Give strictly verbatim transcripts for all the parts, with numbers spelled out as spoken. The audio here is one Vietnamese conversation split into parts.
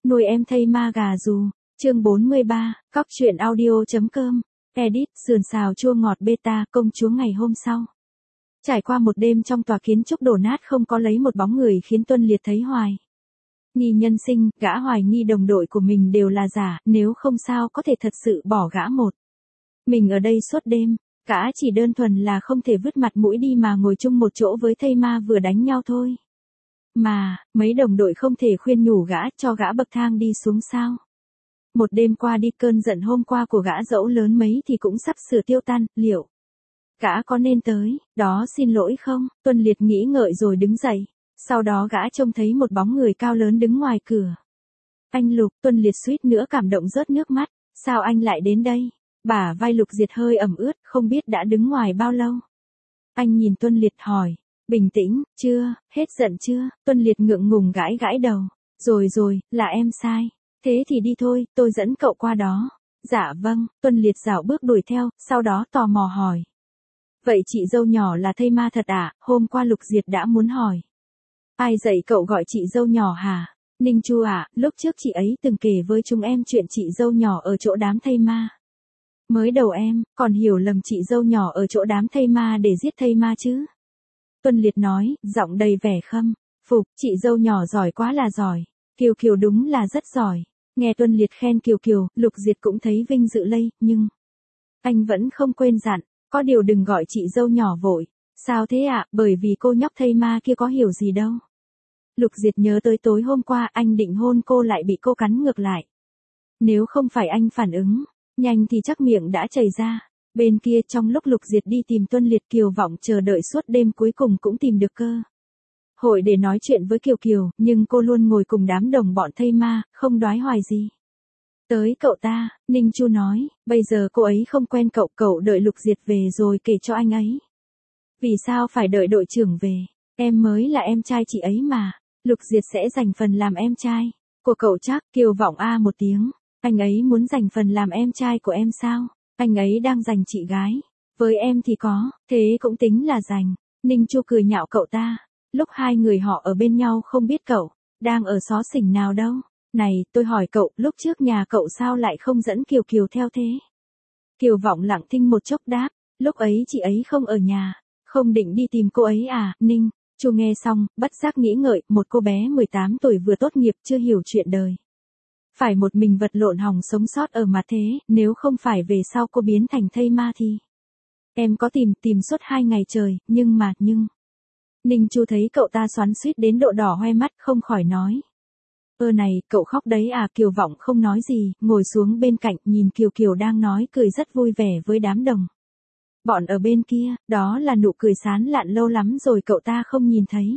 Nuôi em thây ma gà dù. Chương bốn mươi ba, cóc truyện audio.com. Edit, sườn xào chua ngọt beta, công chúa ngày hôm sau. Trải qua một đêm trong tòa kiến trúc đổ nát không có lấy một bóng người khiến Tuân Liệt thấy hoài nghi nhân sinh, gã hoài nghi đồng đội của mình đều là giả, nếu không sao có thể thật sự bỏ gã một. Mình ở đây suốt đêm, gã chỉ đơn thuần là không thể vứt mặt mũi đi mà ngồi chung một chỗ với thây ma vừa đánh nhau thôi. Mà, mấy đồng đội không thể khuyên nhủ gã cho gã bậc thang đi xuống sao. Một đêm qua đi cơn giận hôm qua của gã dẫu lớn mấy thì cũng sắp sửa tiêu tan, liệu gã có nên tới, đó xin lỗi không? Tuân Liệt nghĩ ngợi rồi đứng dậy. Sau đó gã trông thấy một bóng người cao lớn đứng ngoài cửa. Anh Lục, Tuân Liệt suýt nữa cảm động rớt nước mắt. Sao anh lại đến đây? Bả vai Lục Diệt hơi ẩm ướt, không biết đã đứng ngoài bao lâu. Anh nhìn Tuân Liệt hỏi. Bình tĩnh, chưa, hết giận chưa? Tuân Liệt ngượng ngùng gãi gãi đầu. Rồi rồi, là em sai. Thế thì đi thôi, tôi dẫn cậu qua đó. Dạ vâng, Tuân Liệt dạo bước đuổi theo, sau đó tò mò hỏi. Vậy chị dâu nhỏ là thây ma thật à? Hôm qua Lục Diệt đã muốn hỏi. Ai dạy cậu gọi chị dâu nhỏ hả? Ninh Chu à, lúc trước chị ấy từng kể với chúng em chuyện chị dâu nhỏ ở chỗ đám thây ma. Mới đầu em, còn hiểu lầm chị dâu nhỏ ở chỗ đám thây ma để giết thây ma chứ. Tuân Liệt nói, giọng đầy vẻ khâm phục, chị dâu nhỏ giỏi quá là giỏi. Kiều Kiều đúng là rất giỏi. Nghe Tuân Liệt khen Kiều Kiều, Lục Diệt cũng thấy vinh dự lây, nhưng anh vẫn không quên dặn, có điều đừng gọi chị dâu nhỏ vội. Sao thế ạ? À? Bởi vì cô nhóc thây ma kia có hiểu gì đâu. Lục Diệt nhớ tới tối hôm qua anh định hôn cô lại bị cô cắn ngược lại. Nếu không phải anh phản ứng nhanh thì chắc miệng đã chảy ra. Bên kia trong lúc Lục Diệt đi tìm Tuân Liệt, Kiều Vọng chờ đợi suốt đêm cuối cùng cũng tìm được cơ hội để nói chuyện với Kiều Kiều, nhưng cô luôn ngồi cùng đám đồng bọn thây ma, không đoái hoài gì tới cậu ta. Ninh Chu nói, bây giờ cô ấy không quen cậu, cậu đợi Lục Diệt về rồi kể cho anh ấy. Vì sao phải đợi đội trưởng về? Em mới là em trai chị ấy mà. Lục Diệt sẽ giành phần làm em trai của cậu chắc? Kiều Vọng a một tiếng. Anh ấy muốn giành phần làm em trai của em sao? Anh ấy đang giành chị gái. Với em thì có, thế cũng tính là giành. Ninh Chu cười nhạo cậu ta. Lúc hai người họ ở bên nhau không biết cậu đang ở xó xỉnh nào đâu. Này, tôi hỏi cậu, lúc trước nhà cậu sao lại không dẫn Kiều Kiều theo thế? Kiều Vọng lặng thinh một chốc đáp. Lúc ấy chị ấy không ở nhà. Không định đi tìm cô ấy à? Ninh Chu nghe xong, bất giác nghĩ ngợi, một cô bé mười tám tuổi vừa tốt nghiệp chưa hiểu chuyện đời. Phải một mình vật lộn hòng sống sót ở mặt thế, nếu không phải về sau cô biến thành thây ma thì. Em có tìm, tìm suốt hai ngày trời, nhưng mà, nhưng. Ninh Chu thấy cậu ta xoắn xuýt đến độ đỏ hoe mắt, không khỏi nói. Ơ này, cậu khóc đấy à? Kiều Vọng không nói gì, ngồi xuống bên cạnh, nhìn Kiều Kiều đang nói cười rất vui vẻ với đám đồng bọn ở bên kia, đó là nụ cười sán lạn lâu lắm rồi cậu ta không nhìn thấy.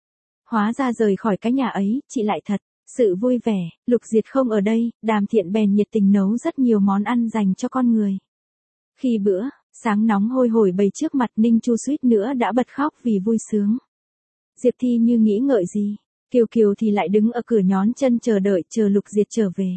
Hóa ra rời khỏi cái nhà ấy, chị lại thật sự vui vẻ. Lục Diệt không ở đây, Đàm Thiện bèn nhiệt tình nấu rất nhiều món ăn dành cho con người. Khi bữa sáng nóng hôi hổi bày trước mặt, Ninh Chu suýt nữa đã bật khóc vì vui sướng. Diệp Thi như nghĩ ngợi gì, Kiều Kiều thì lại đứng ở cửa nhón chân chờ đợi chờ Lục Diệt trở về.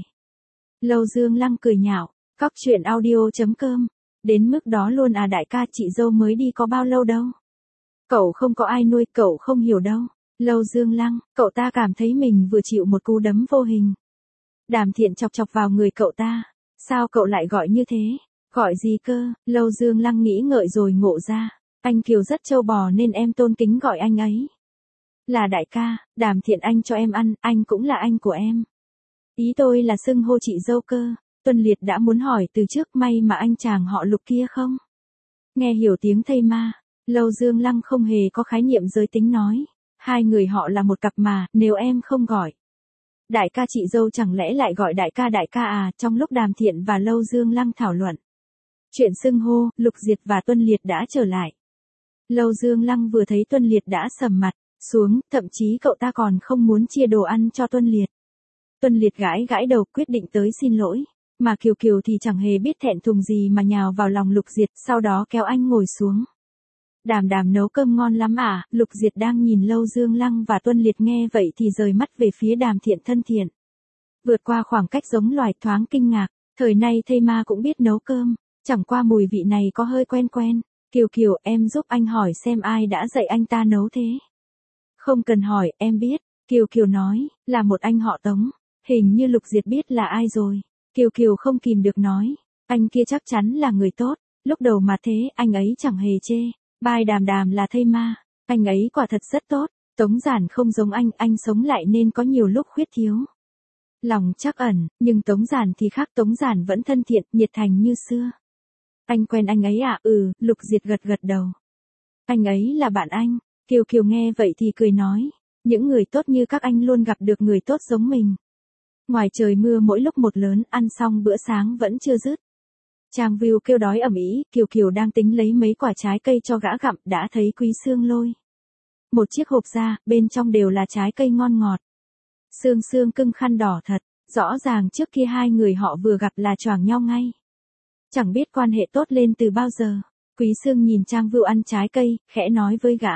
Lâu Dương Lăng cười nhạo, cóc truyện audio.com. Đến mức đó luôn à đại ca, chị dâu mới đi có bao lâu đâu. Cậu không có ai nuôi, cậu không hiểu đâu. Lâu Dương Lăng, cậu ta cảm thấy mình vừa chịu một cú đấm vô hình. Đàm Thiện chọc chọc vào người cậu ta. Sao cậu lại gọi như thế? Gọi gì cơ? Lâu Dương Lăng nghĩ ngợi rồi ngộ ra. Anh Kiều rất trâu bò nên em tôn kính gọi anh ấy là đại ca. Đàm Thiện, anh cho em ăn, anh cũng là anh của em. Ý tôi là xưng hô chị dâu cơ. Tuân Liệt đã muốn hỏi từ trước, may mà anh chàng họ Lục kia không nghe hiểu tiếng thây ma. Lâu Dương Lăng không hề có khái niệm giới tính nói. Hai người họ là một cặp mà, nếu em không gọi đại ca chị dâu chẳng lẽ lại gọi đại ca đại ca à? Trong lúc Đàm Thiện và Lâu Dương Lăng thảo luận chuyện xưng hô, Lục Diệt và Tuân Liệt đã trở lại. Lâu Dương Lăng vừa thấy Tuân Liệt đã sầm mặt xuống, thậm chí cậu ta còn không muốn chia đồ ăn cho Tuân Liệt. Tuân Liệt gãi gãi đầu quyết định tới xin lỗi. Mà Kiều Kiều thì chẳng hề biết thẹn thùng gì mà nhào vào lòng Lục Diệt, sau đó kéo anh ngồi xuống. Đàm Đàm nấu cơm ngon lắm à? Lục Diệt đang nhìn Lâu Dương Lăng và Tuân Liệt nghe vậy thì rời mắt về phía Đàm Thiện thân thiện. Vượt qua khoảng cách giống loài, thoáng kinh ngạc, thời nay thây ma cũng biết nấu cơm, chẳng qua mùi vị này có hơi quen quen. Kiều Kiều, em giúp anh hỏi xem ai đã dạy anh ta nấu thế. Không cần hỏi, em biết. Kiều Kiều nói, là một anh họ Tống. Hình như Lục Diệt biết là ai rồi. Kiều Kiều không kìm được nói. Anh kia chắc chắn là người tốt. Lúc đầu mà thế, anh ấy chẳng hề chê. Bai Đàm Đàm là thây ma. Anh ấy quả thật rất tốt. Tống Giản không giống anh, anh sống lại nên có nhiều lúc khuyết thiếu lòng trắc ẩn, nhưng Tống Giản thì khác, Tống Giản vẫn thân thiện, nhiệt thành như xưa. Anh quen anh ấy à? Ừ, Lục Diệt gật gật đầu. Anh ấy là bạn anh. Kiều Kiều nghe vậy thì cười nói. Những người tốt như các anh luôn gặp được người tốt giống mình. Ngoài trời mưa mỗi lúc một lớn, ăn xong bữa sáng vẫn chưa dứt. Trang View kêu đói ầm ĩ, Kiều Kiều đang tính lấy mấy quả trái cây cho gã gặm, đã thấy Quý Sương lôi một chiếc hộp ra, bên trong đều là trái cây ngon ngọt. Sương Sương cưng khăn đỏ thật, rõ ràng trước kia hai người họ vừa gặp là choàng nhau ngay. Chẳng biết quan hệ tốt lên từ bao giờ. Quý Sương nhìn Trang View ăn trái cây, khẽ nói với gã.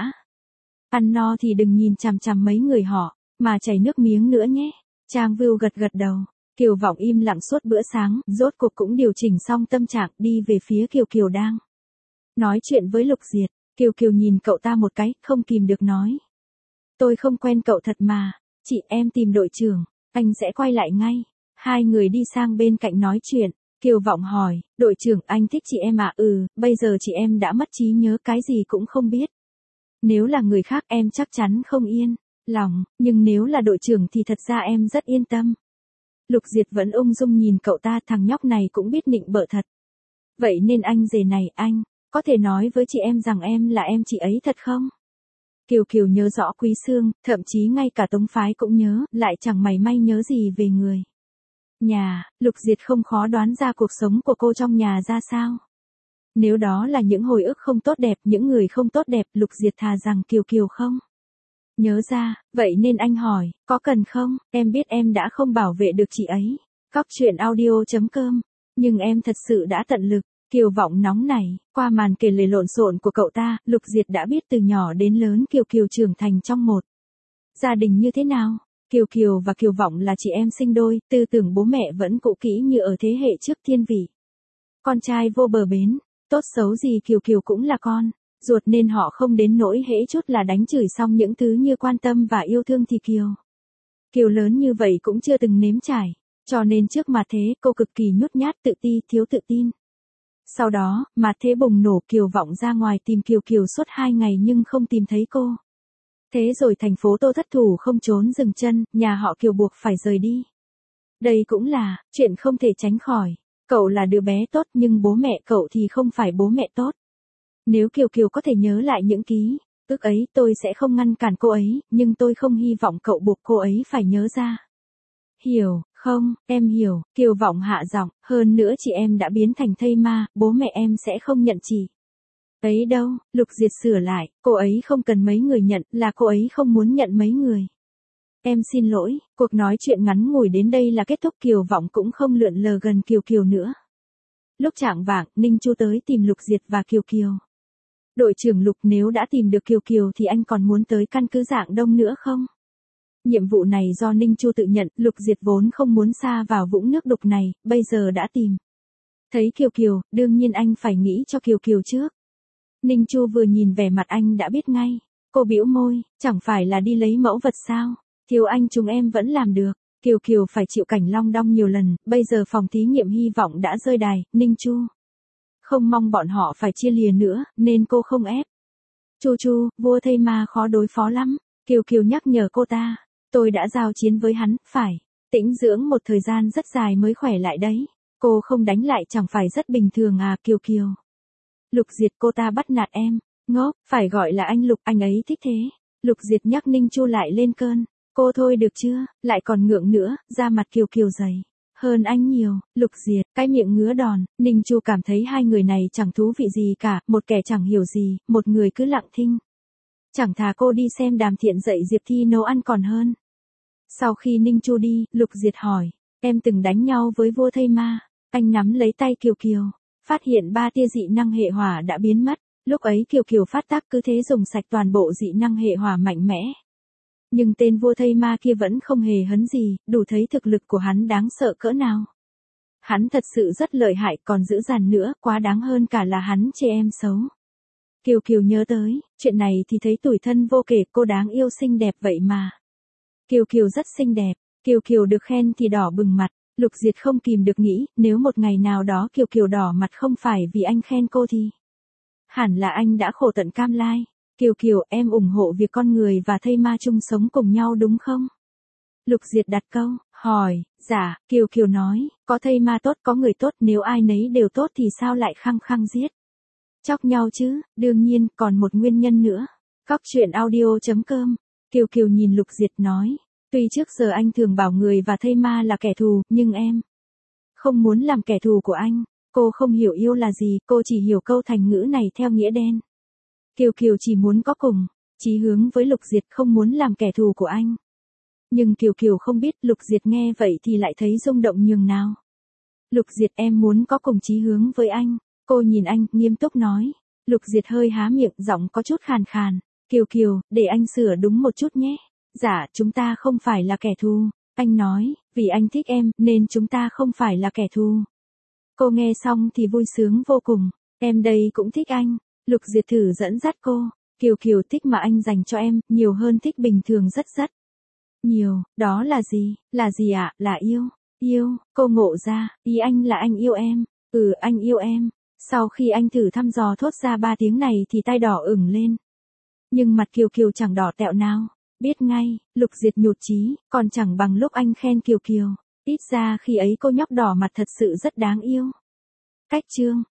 Ăn no thì đừng nhìn chằm chằm mấy người họ, mà chảy nước miếng nữa nhé. Trang View gật gật đầu. Kiều Vọng im lặng suốt bữa sáng, rốt cuộc cũng điều chỉnh xong tâm trạng, đi về phía Kiều Kiều đang nói chuyện với Lục Diệt. Kiều Kiều nhìn cậu ta một cái, không kìm được nói. Tôi không quen cậu thật mà. Chị em tìm đội trưởng, anh sẽ quay lại ngay. Hai người đi sang bên cạnh nói chuyện. Kiều Vọng hỏi, đội trưởng anh thích chị em à? Ừ, bây giờ chị em đã mất trí nhớ, cái gì cũng không biết. Nếu là người khác em chắc chắn không yên lòng, nhưng nếu là đội trưởng thì thật ra em rất yên tâm. Lục Diệt vẫn ung dung nhìn cậu ta, thằng nhóc này cũng biết nịnh bợ thật. Vậy nên anh rể này, anh có thể nói với chị em rằng em là em chị ấy thật không? Kiều Kiều nhớ rõ Quý Sương, thậm chí ngay cả Tống Phái cũng nhớ, lại chẳng mảy may nhớ gì về người nhà. Lục Diệt không khó đoán ra cuộc sống của cô trong nhà ra sao. Nếu đó là những hồi ức không tốt đẹp, những người không tốt đẹp, Lục Diệt thà rằng Kiều Kiều không nhớ ra. Vậy nên anh hỏi, có cần không? Em biết em đã không bảo vệ được chị ấy. Cóc truyện audio chấm com. Nhưng em thật sự đã tận lực. Kiều Vọng nóng nảy, qua màn kể lể lộn xộn của cậu ta, Lục Diệt đã biết từ nhỏ đến lớn Kiều Kiều trưởng thành trong một gia đình như thế nào. Kiều Kiều và Kiều Vọng là chị em sinh đôi, tư tưởng bố mẹ vẫn cũ kỹ như ở thế hệ trước thiên vị. Con trai vô bờ bến, tốt xấu gì Kiều Kiều cũng là con ruột, nên họ không đến nỗi hễ chút là đánh chửi xong những thứ như quan tâm và yêu thương thì Kiều Kiều lớn như vậy cũng chưa từng nếm trải, cho nên trước mặt thế cô cực kỳ nhút nhát, tự ti, thiếu tự tin. Sau đó, mà thế bùng nổ, Kiều Vọng ra ngoài tìm Kiều Kiều suốt hai ngày nhưng không tìm thấy cô. Thế rồi thành phố Tô thất thủ không trốn dừng chân, nhà họ Kiều buộc phải rời đi. Đây cũng là chuyện không thể tránh khỏi. Cậu là đứa bé tốt nhưng bố mẹ cậu thì không phải bố mẹ tốt. Nếu Kiều Kiều có thể nhớ lại những ký ức ấy, tôi sẽ không ngăn cản cô ấy, nhưng tôi không hy vọng cậu buộc cô ấy phải nhớ ra. Hiểu không? Em hiểu. Kiều Vọng hạ giọng, hơn nữa chị em đã biến thành thây ma, bố mẹ em sẽ không nhận chị ấy đâu. Lục Diệt sửa lại, cô ấy không cần mấy người nhận, là cô ấy không muốn nhận mấy người. Em xin lỗi. Cuộc nói chuyện ngắn ngủi đến đây là kết thúc. Kiều Vọng cũng không lượn lờ gần Kiều Kiều nữa. Lúc chạng vạng, Ninh Chu tới tìm Lục Diệt và Kiều Kiều. Đội trưởng Lục, nếu đã tìm được Kiều Kiều thì anh còn muốn tới căn cứ Dạng Đông nữa không? Nhiệm vụ này do Ninh Chu tự nhận, Lục Diệt vốn không muốn sa vào vũng nước đục này, bây giờ đã tìm thấy Kiều Kiều, đương nhiên anh phải nghĩ cho Kiều Kiều trước. Ninh Chu vừa nhìn vẻ mặt anh đã biết ngay. Cô bĩu môi, chẳng phải là đi lấy mẫu vật sao? Thiếu anh chúng em vẫn làm được. Kiều Kiều phải chịu cảnh long đong nhiều lần, bây giờ phòng thí nghiệm hy vọng đã rơi đài, Ninh Chu không mong bọn họ phải chia lìa nữa, nên cô không ép. Chu Chu, vua thây ma khó đối phó lắm. Kiều Kiều nhắc nhở cô ta. Tôi đã giao chiến với hắn, phải tĩnh dưỡng một thời gian rất dài mới khỏe lại đấy. Cô không đánh lại chẳng phải rất bình thường à? Kiều Kiều. Lục Diệt, cô ta bắt nạt em. Ngốc, phải gọi là anh Lục, anh ấy thích thế. Lục Diệt nhắc Ninh Chu lại lên cơn. Cô thôi được chưa, lại còn ngượng nữa, da mặt Kiều Kiều dày hơn anh nhiều. Lục Diệt, cái miệng ngứa đòn. Ninh Chu cảm thấy hai người này chẳng thú vị gì cả, một kẻ chẳng hiểu gì, một người cứ lặng thinh. Chẳng thà cô đi xem Đàm Thiện dạy Diệp Thi nấu ăn còn hơn. Sau khi Ninh Chu đi, Lục Diệt hỏi, em từng đánh nhau với vua thây ma. Anh nắm lấy tay Kiều Kiều, phát hiện ba tia dị năng hệ hỏa đã biến mất. Lúc ấy Kiều Kiều phát tác cứ thế dùng sạch toàn bộ dị năng hệ hỏa mạnh mẽ. Nhưng tên vua thây ma kia vẫn không hề hấn gì, đủ thấy thực lực của hắn đáng sợ cỡ nào. Hắn thật sự rất lợi hại, còn dữ dằn nữa, quá đáng hơn cả là hắn chê em xấu. Kiều Kiều nhớ tới chuyện này thì thấy tủi thân vô kể, cô đáng yêu xinh đẹp vậy mà. Kiều Kiều rất xinh đẹp, Kiều Kiều được khen thì đỏ bừng mặt, Lục Diệt không kìm được nghĩ, nếu một ngày nào đó Kiều Kiều đỏ mặt không phải vì anh khen cô thì hẳn là anh đã khổ tận cam lai. Kiều Kiều, em ủng hộ việc con người và thây ma chung sống cùng nhau đúng không? Lục Diệt đặt câu, hỏi, dạ, Kiều Kiều nói, có thây ma tốt có người tốt, nếu ai nấy đều tốt thì sao lại khăng khăng giết chóc nhau chứ, đương nhiên, còn một nguyên nhân nữa. Cóc truyện audio chấm com. Kiều Kiều nhìn Lục Diệt nói, tuy trước giờ anh thường bảo người và thây ma là kẻ thù, nhưng em không muốn làm kẻ thù của anh. Cô không hiểu yêu là gì, cô chỉ hiểu câu thành ngữ này theo nghĩa đen. Kiều Kiều chỉ muốn có cùng chí hướng với Lục Diệt, không muốn làm kẻ thù của anh. Nhưng Kiều Kiều không biết Lục Diệt nghe vậy thì lại thấy rung động nhường nào. Lục Diệt, em muốn có cùng chí hướng với anh. Cô nhìn anh, nghiêm túc nói. Lục Diệt hơi há miệng, giọng có chút khàn khàn. Kiều Kiều, để anh sửa đúng một chút nhé. Dạ, chúng ta không phải là kẻ thù. Anh nói, vì anh thích em, nên chúng ta không phải là kẻ thù. Cô nghe xong thì vui sướng vô cùng. Em đây cũng thích anh. Lục Diệt thử dẫn dắt cô. Kiều Kiều, thích mà anh dành cho em, nhiều hơn thích bình thường rất rất nhiều. Đó là gì? Là gì ạ? À? Là yêu. Yêu, cô ngộ ra, ý anh là anh yêu em. Ừ, anh yêu em. Sau khi anh thử thăm dò thốt ra ba tiếng này thì tai đỏ ửng lên. Nhưng mặt Kiều Kiều chẳng đỏ tẹo nào. Biết ngay, Lục Diệt nhụt chí, còn chẳng bằng lúc anh khen Kiều Kiều. Ít ra khi ấy cô nhóc đỏ mặt thật sự rất đáng yêu. Cách chương